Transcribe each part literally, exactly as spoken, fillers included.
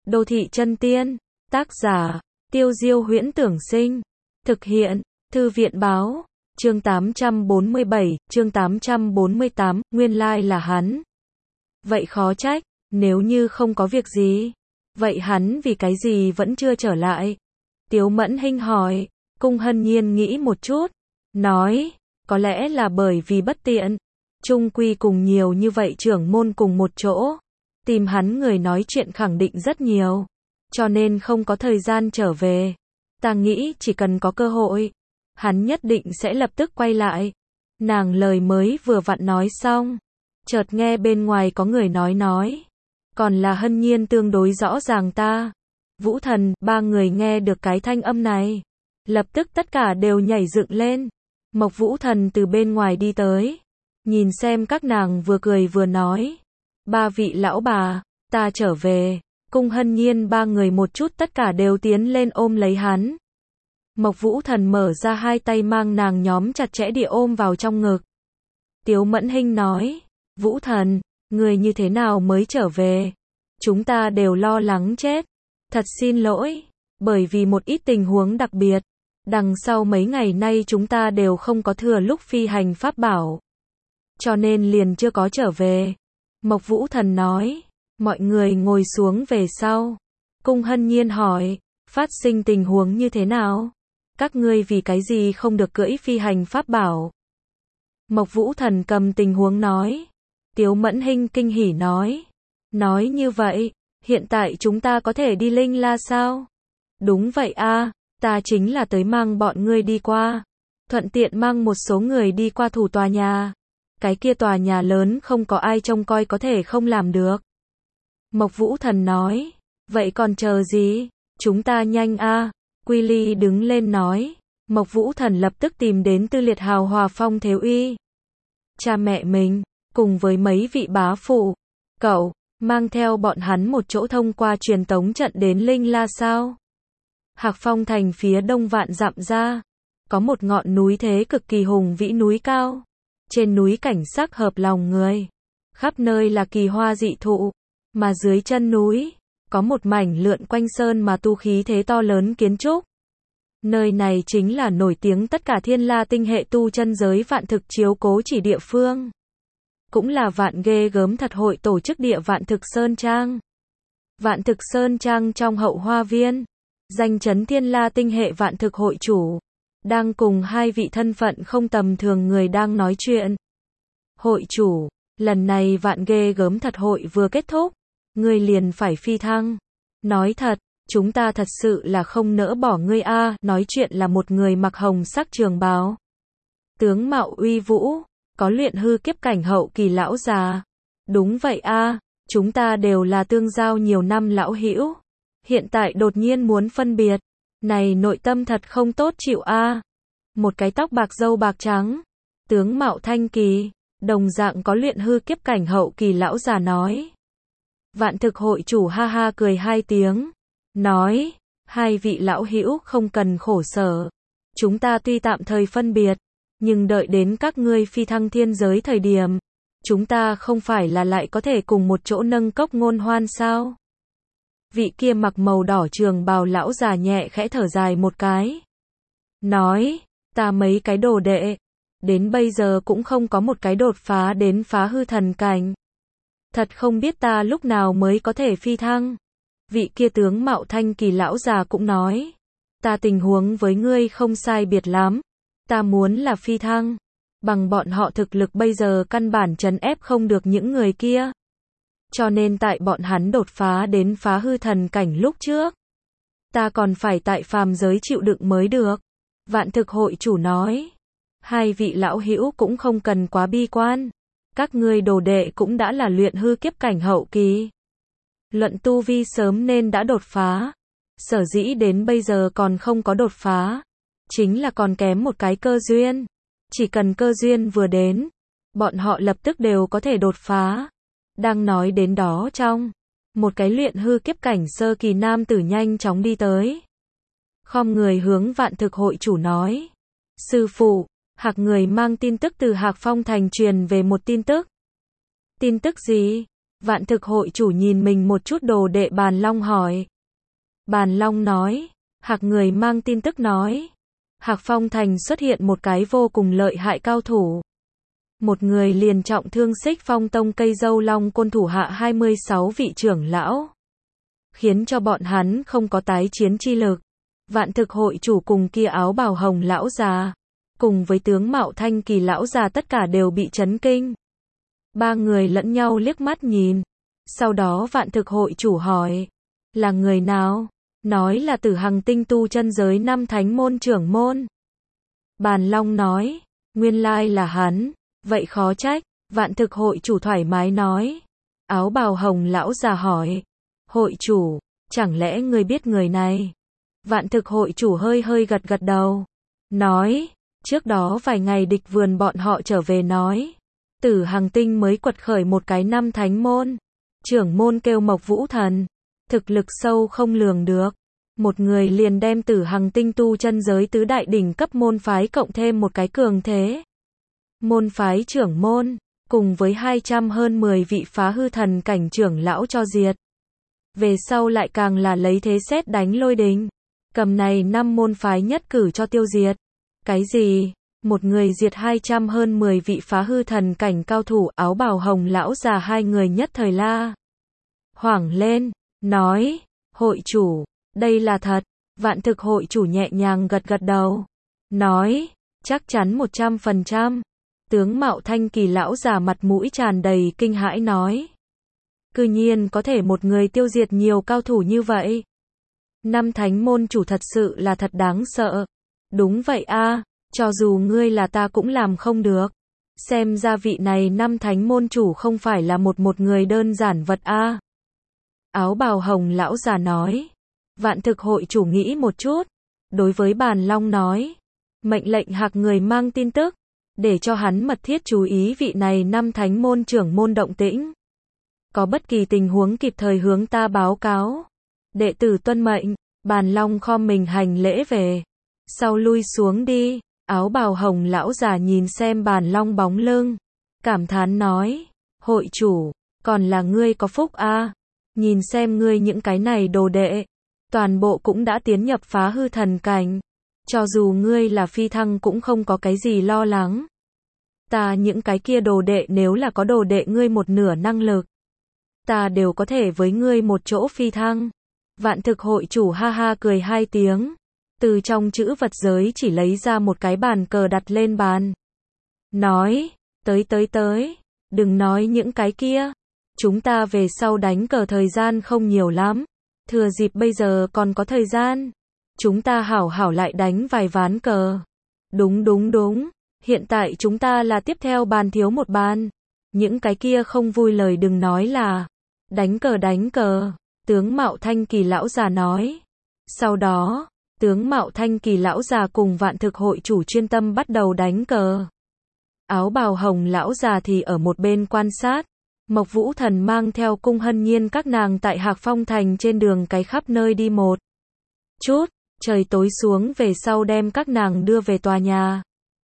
Đô thị chân tiên, tác giả, Tiêu Diêu Huyễn Tưởng Sinh, thực hiện, Thư viện báo, chương tám trăm bốn mươi bảy, chương tám trăm bốn mươi tám, nguyên lai là hắn. Vậy khó trách, nếu như không có việc gì, vậy hắn vì cái gì vẫn chưa trở lại? Tiếu Mẫn Hinh hỏi, Cung Hân Nhiên nghĩ một chút, nói, có lẽ là bởi vì bất tiện, chung quy cùng nhiều như vậy trưởng môn cùng một chỗ, tìm hắn người nói chuyện khẳng định rất nhiều, cho nên không có thời gian trở về. Ta nghĩ chỉ cần có cơ hội, hắn nhất định sẽ lập tức quay lại. Nàng lời mới vừa vặn nói xong, chợt nghe bên ngoài có người nói nói, còn là Hân Nhiên tương đối rõ ràng ta. Vũ Thần, ba người nghe được cái thanh âm này, lập tức tất cả đều nhảy dựng lên. Mộc Vũ Thần từ bên ngoài đi tới, nhìn xem các nàng vừa cười vừa nói, ba vị lão bà, ta trở về. Cung Hân Nhiên ba người một chút tất cả đều tiến lên ôm lấy hắn. Mộc Vũ Thần mở ra hai tay mang nàng nhóm chặt chẽ địa ôm vào trong ngực. Tiếu Mẫn Hinh nói, Vũ Thần, người như thế nào mới trở về? Chúng ta đều lo lắng chết. Thật xin lỗi, bởi vì một ít tình huống đặc biệt, đằng sau mấy ngày nay chúng ta đều không có thừa lúc phi hành pháp bảo, cho nên liền chưa có trở về. Mộc Vũ Thần nói, mọi người ngồi xuống về sau. Cung Hân Nhiên hỏi, phát sinh tình huống như thế nào? Các ngươi vì cái gì không được cưỡi phi hành pháp bảo? Mộc Vũ Thần cầm tình huống nói. Tiếu Mẫn Hinh kinh hỉ nói, nói như vậy, hiện tại chúng ta có thể đi Linh La sao? Đúng vậy a, ta chính là tới mang bọn ngươi đi qua, thuận tiện mang một số người đi qua thủ tòa nhà. Cái kia tòa nhà lớn không có ai trông coi có thể không làm được. Mộc Vũ Thần nói, vậy còn chờ gì? Chúng ta nhanh a. Quy Ly đứng lên nói. Mộc Vũ Thần lập tức tìm đến Tư Liệt Hào Hòa Phong Thế Uy, cha mẹ mình, cùng với mấy vị bá phụ. Cậu, mang theo bọn hắn một chỗ thông qua truyền tống trận đến Linh La sao? Hạc Phong thành phía đông vạn dặm ra, có một ngọn núi thế cực kỳ hùng vĩ núi cao. Trên núi cảnh sắc hợp lòng người, khắp nơi là kỳ hoa dị thụ, mà dưới chân núi, có một mảnh lượn quanh sơn mà tu khí thế to lớn kiến trúc. Nơi này chính là nổi tiếng tất cả Thiên La tinh hệ tu chân giới vạn thực chiếu cố chỉ địa phương. Cũng là vạn ghê gớm thật hội tổ chức địa Vạn Thực Sơn Trang. Vạn Thực Sơn Trang trong hậu hoa viên, danh chấn Thiên La tinh hệ Vạn Thực hội chủ đang cùng hai vị thân phận không tầm thường người đang nói chuyện. Hội chủ, lần này vạn ghê gớm thật hội vừa kết thúc, ngươi liền phải phi thăng. Nói thật, chúng ta thật sự là không nỡ bỏ ngươi a. Nói chuyện là một người mặc hồng sắc trường bào, tướng mạo uy vũ, có luyện hư kiếp cảnh hậu kỳ lão già. Đúng vậy a, chúng ta đều là tương giao nhiều năm lão hữu, hiện tại đột nhiên muốn phân biệt, này nội tâm thật không tốt chịu a. Một cái tóc bạc râu bạc trắng, tướng mạo thanh kỳ, đồng dạng có luyện hư kiếp cảnh hậu kỳ lão già nói. Vạn Thực hội chủ ha ha cười hai tiếng, nói, hai vị lão hữu không cần khổ sở, chúng ta tuy tạm thời phân biệt, nhưng đợi đến các ngươi phi thăng thiên giới thời điểm, chúng ta không phải là lại có thể cùng một chỗ nâng cốc ngôn hoan sao? Vị kia mặc màu đỏ trường bào lão già nhẹ khẽ thở dài một cái, nói, ta mấy cái đồ đệ, đến bây giờ cũng không có một cái đột phá đến phá hư thần cảnh. Thật không biết ta lúc nào mới có thể phi thăng. Vị kia tướng mạo thanh kỳ lão già cũng nói, ta tình huống với ngươi không sai biệt lắm, ta muốn là phi thăng, bằng bọn họ thực lực bây giờ căn bản trấn ép không được những người kia. Cho nên tại bọn hắn đột phá đến phá hư thần cảnh lúc trước, ta còn phải tại phàm giới chịu đựng mới được. Vạn Thực hội chủ nói, hai vị lão hữu cũng không cần quá bi quan, các ngươi đồ đệ cũng đã là luyện hư kiếp cảnh hậu kỳ. Luận tu vi sớm nên đã đột phá, sở dĩ đến bây giờ còn không có đột phá, chính là còn kém một cái cơ duyên. Chỉ cần cơ duyên vừa đến, bọn họ lập tức đều có thể đột phá. Đang nói đến đó trong, một cái luyện hư kiếp cảnh sơ kỳ nam tử nhanh chóng đi tới. Khom người hướng Vạn Thực hội chủ nói, sư phụ, Hạc người mang tin tức từ Hạc Phong thành truyền về một tin tức. Tin tức gì? Vạn thực hội chủ nhìn mình một chút đồ đệ Bàn Long hỏi. Bàn Long nói, Hạc người mang tin tức nói, Hạc Phong Thành xuất hiện một cái vô cùng lợi hại cao thủ. Một người liền trọng thương Xích Phong Tông cây dâu long côn thủ hạ hai mươi sáu vị trưởng lão. Khiến cho bọn hắn không có tái chiến chi lực. Vạn thực hội chủ cùng kia áo bào hồng lão già, cùng với tướng mạo thanh kỳ lão già tất cả đều bị chấn kinh. Ba người lẫn nhau liếc mắt nhìn. Sau đó vạn thực hội chủ hỏi, là người nào? Nói là Tử Hằng tinh tu chân giới năm thánh môn trưởng môn. Bàn Long nói, nguyên lai là hắn, vậy khó trách. Vạn thực hội chủ thoải mái nói. Áo bào hồng lão già hỏi, hội chủ, chẳng lẽ ngươi biết người này? Vạn thực hội chủ hơi hơi gật gật đầu. Nói, trước đó vài ngày địch vườn bọn họ trở về nói. Tử Hằng tinh mới quật khởi một cái năm thánh môn. Trưởng môn kêu Mộc Vũ Thần. Thực lực sâu không lường được. Một người liền đem Tử Hằng tinh tu chân giới tứ đại đỉnh cấp môn phái cộng thêm một cái cường thế. Môn phái trưởng môn, cùng với hai trăm hơn mười vị phá hư thần cảnh trưởng lão cho diệt. Về sau lại càng là lấy thế sét đánh lôi đình. Cầm này năm môn phái nhất cử cho tiêu diệt. Cái gì? Một người diệt hai trăm hơn mười vị phá hư thần cảnh cao thủ, áo bào hồng lão già hai người nhất thời la hoảng lên, nói, hội chủ, đây là thật. Vạn thực hội chủ nhẹ nhàng gật gật đầu, nói, chắc chắn một trăm phần trăm. Tướng mạo thanh kỳ lão già mặt mũi tràn đầy kinh hãi nói, cư nhiên có thể một người tiêu diệt nhiều cao thủ như vậy. Năm thánh môn chủ thật sự là thật đáng sợ. Đúng vậy a, cho dù ngươi là ta cũng làm không được. Xem ra vị này năm thánh môn chủ không phải là một một người đơn giản vật a. Áo bào hồng lão già nói. Vạn thực hội chủ nghĩ một chút. Đối với Bàn Long nói. Mệnh lệnh Hạc người mang tin tức. Để cho hắn mật thiết chú ý vị này năm thánh môn trưởng môn động tĩnh. Có bất kỳ tình huống kịp thời hướng ta báo cáo. Đệ tử tuân mệnh. Bàn Long khom mình hành lễ về. Sau lui xuống đi. Áo bào hồng lão già nhìn xem Bàn Long bóng lưng. Cảm thán nói. Hội chủ, còn là ngươi có phúc a. Nhìn xem ngươi những cái này đồ đệ. Toàn bộ cũng đã tiến nhập phá hư thần cảnh. Cho dù ngươi là phi thăng cũng không có cái gì lo lắng. Ta những cái kia đồ đệ nếu là có đồ đệ ngươi một nửa năng lực. Ta đều có thể với ngươi một chỗ phi thăng. Vạn thực hội chủ ha ha cười hai tiếng. Từ trong chữ vật giới chỉ lấy ra một cái bàn cờ đặt lên bàn. Nói, tới tới tới, đừng nói những cái kia. Chúng ta về sau đánh cờ thời gian không nhiều lắm. Thừa dịp bây giờ còn có thời gian. Chúng ta hảo hảo lại đánh vài ván cờ. Đúng đúng đúng, hiện tại chúng ta là tiếp theo bàn thiếu một bàn. Những cái kia không vui lời đừng nói là. Đánh cờ đánh cờ, tướng mạo thanh kỳ lão già nói. Sau đó, tướng mạo thanh kỳ lão già cùng vạn thực hội chủ chuyên tâm bắt đầu đánh cờ. Áo bào hồng lão già thì ở một bên quan sát. Mộc Vũ Thần mang theo Cung Hân Nhiên các nàng tại Hạc Phong Thành trên đường cái khắp nơi đi một chút. Trời tối xuống về sau đem các nàng đưa về tòa nhà.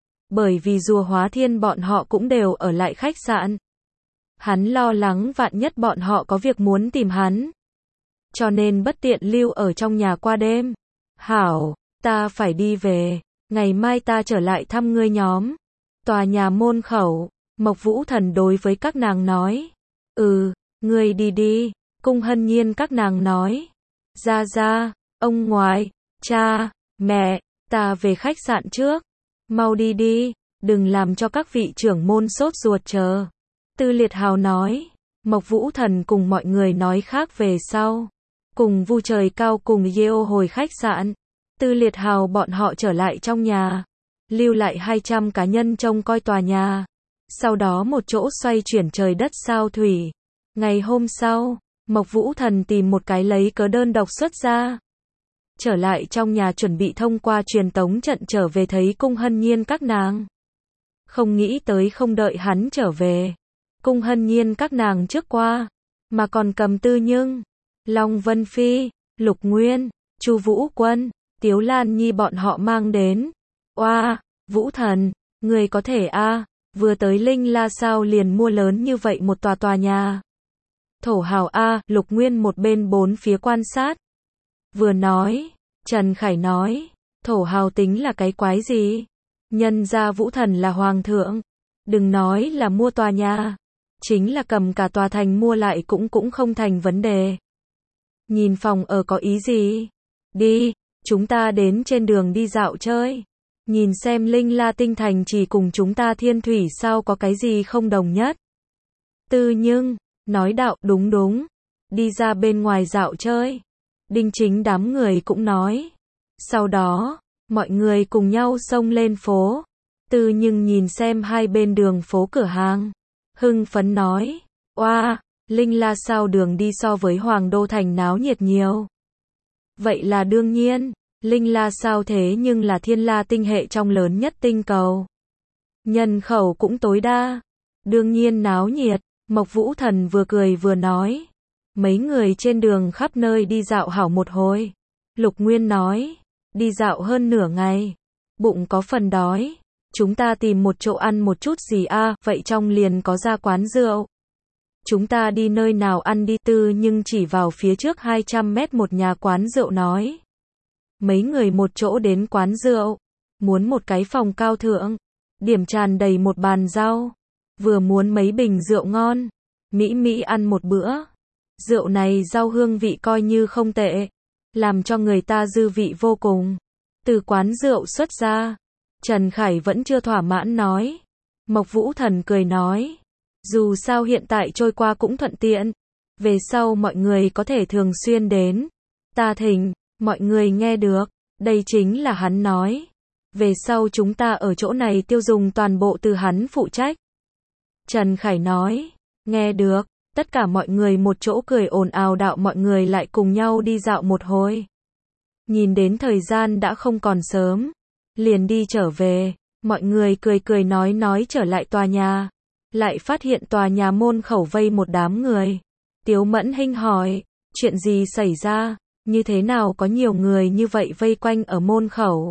Bởi vì rùa hóa thiên bọn họ cũng đều ở lại khách sạn. Hắn lo lắng vạn nhất bọn họ có việc muốn tìm hắn. Cho nên bất tiện lưu ở trong nhà qua đêm. Hảo, ta phải đi về. Ngày mai ta trở lại thăm ngươi nhóm. Tòa nhà môn khẩu, Mộc Vũ Thần đối với các nàng nói. Ừ, ngươi đi đi. Cung Hân Nhiên các nàng nói. Ra ra, ông ngoại, cha, mẹ, ta về khách sạn trước. Mau đi đi, đừng làm cho các vị trưởng môn sốt ruột chờ. Tư Liệt Hào nói. Mộc Vũ Thần cùng mọi người nói khác về sau. Cùng Vu Trời Cao cùng Yeo hồi khách sạn. Tư Liệt Hào bọn họ trở lại trong nhà. Lưu lại hai trăm cá nhân trông coi tòa nhà. Sau đó một chỗ xoay chuyển trời đất sao thủy. Ngày hôm sau, Mộc Vũ Thần tìm một cái lấy cớ đơn độc xuất ra. Trở lại trong nhà chuẩn bị thông qua truyền tống trận trở về thấy Cung Hân Nhiên các nàng. Không nghĩ tới không đợi hắn trở về. Cung Hân Nhiên các nàng trước qua. Mà còn cầm Tư Nhưng, Long Vân Phi, Lục Nguyên, Chu Vũ Quân, Tiếu Lan Nhi bọn họ mang đến. Oa, Vũ Thần, người có thể a, vừa tới Linh La sao liền mua lớn như vậy một tòa tòa nhà. Thổ hào a, Lục Nguyên một bên bốn phía quan sát. Vừa nói, Trần Khải nói, thổ hào tính là cái quái gì? Nhân gia Vũ Thần là hoàng thượng, đừng nói là mua tòa nhà, chính là cầm cả tòa thành mua lại cũng cũng không thành vấn đề. Nhìn phòng ở có ý gì? Đi, chúng ta đến trên đường đi dạo chơi. Nhìn xem Linh La Tinh Thành chỉ cùng chúng ta Thiên Thủy sao có cái gì không đồng nhất. Tư Nhưng, nói đạo, đúng đúng. Đi ra bên ngoài dạo chơi. Đinh Chính đám người cũng nói. Sau đó, mọi người cùng nhau xông lên phố. Tư Nhưng nhìn xem hai bên đường phố cửa hàng. Hưng phấn nói. Oa, Linh La sao đường đi so với Hoàng Đô Thành náo nhiệt nhiều. Vậy là đương nhiên. Linh La sao thế nhưng là Thiên La tinh hệ trong lớn nhất tinh cầu. Nhân khẩu cũng tối đa. Đương nhiên náo nhiệt. Mộc Vũ Thần vừa cười vừa nói. Mấy người trên đường khắp nơi đi dạo hảo một hồi. Lục Nguyên nói. Đi dạo hơn nửa ngày. Bụng có phần đói. Chúng ta tìm một chỗ ăn một chút gì a, à, vậy trong liền có ra quán rượu. Chúng ta đi nơi nào ăn đi. Tư Nhưng chỉ vào phía trước hai trăm mét một nhà quán rượu nói. Mấy người một chỗ đến quán rượu. Muốn một cái phòng cao thượng. Điểm tràn đầy một bàn rau. Vừa muốn mấy bình rượu ngon. Mỹ Mỹ ăn một bữa. Rượu này rau hương vị coi như không tệ. Làm cho người ta dư vị vô cùng. Từ quán rượu xuất ra. Trần Khải vẫn chưa thỏa mãn nói. Mộc Vũ Thần cười nói. Dù sao hiện tại trôi qua cũng thuận tiện. Về sau mọi người có thể thường xuyên đến. Ta thỉnh. Mọi người nghe được. Đây chính là hắn nói. Về sau chúng ta ở chỗ này tiêu dùng toàn bộ từ hắn phụ trách. Trần Khải nói. Nghe được. Tất cả mọi người một chỗ cười ồn ào đạo mọi người lại cùng nhau đi dạo một hồi. Nhìn đến thời gian đã không còn sớm. Liền đi trở về. Mọi người cười cười nói nói trở lại tòa nhà. Lại phát hiện tòa nhà môn khẩu vây một đám người. Tiếu Mẫn Hinh hỏi. Chuyện gì xảy ra? Như thế nào có nhiều người như vậy vây quanh ở môn khẩu?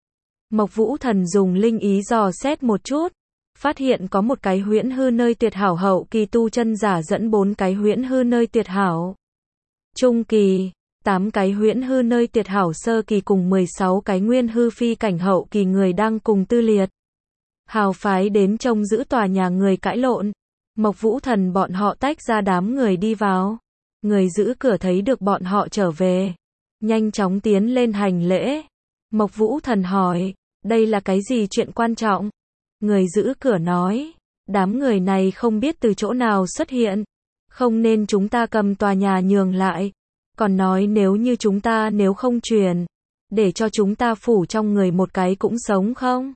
Mộc Vũ Thần dùng linh ý dò xét một chút. Phát hiện có một cái huyễn hư nơi tuyệt hảo hậu kỳ tu chân giả dẫn bốn cái huyễn hư nơi tuyệt hảo trung kỳ, tám cái huyễn hư nơi tuyệt hảo sơ kỳ cùng mười sáu cái nguyên hư phi cảnh hậu kỳ người đang cùng tư liệt. Hào phái đến trông giữ tòa nhà người cãi lộn. Mộc Vũ Thần bọn họ tách ra đám người đi vào. Người giữ cửa thấy được bọn họ trở về. Nhanh chóng tiến lên hành lễ. Mộc Vũ Thần hỏi, đây là cái gì chuyện quan trọng? Người giữ cửa nói, đám người này không biết từ chỗ nào xuất hiện. Không nên chúng ta cầm tòa nhà nhường lại. Còn nói nếu như chúng ta nếu không truyền, để cho chúng ta phủ trong người một cái cũng sống không?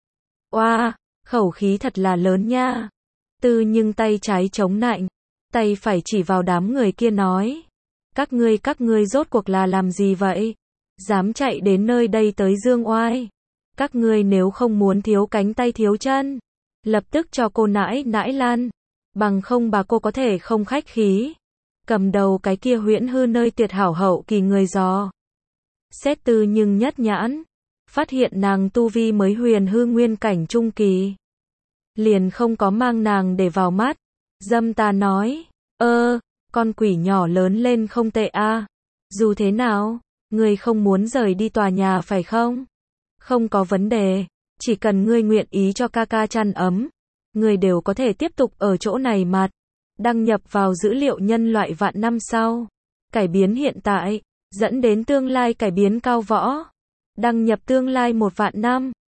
Oa, khẩu khí thật là lớn nha. Tư Nhưng tay trái chống nạnh, tay phải chỉ vào đám người kia nói. Các ngươi các ngươi rốt cuộc là làm gì vậy? Dám chạy đến nơi đây tới dương oai. Các ngươi nếu không muốn thiếu cánh tay thiếu chân, lập tức cho cô nãi nãi lan. Bằng không bà cô có thể không khách khí. Cầm đầu cái kia huyễn hư nơi tuyệt hảo hậu kỳ người dò. Xét Tư Nhưng nhất nhãn. Phát hiện nàng tu vi mới huyền hư nguyên cảnh trung kỳ. Liền không có mang nàng để vào mắt. Dâm ta nói. Ơ, con quỷ nhỏ lớn lên không tệ a. Dù thế nào, ngươi không muốn rời đi tòa nhà phải không? Không có vấn đề. Chỉ cần ngươi nguyện ý cho ca ca chăn ấm. Ngươi đều có thể tiếp tục ở chỗ này mặt. Đăng nhập vào dữ liệu nhân loại vạn năm sau. Cải biến hiện tại. Dẫn đến tương lai cải biến cao võ. Đăng nhập tương lai một vạn năm.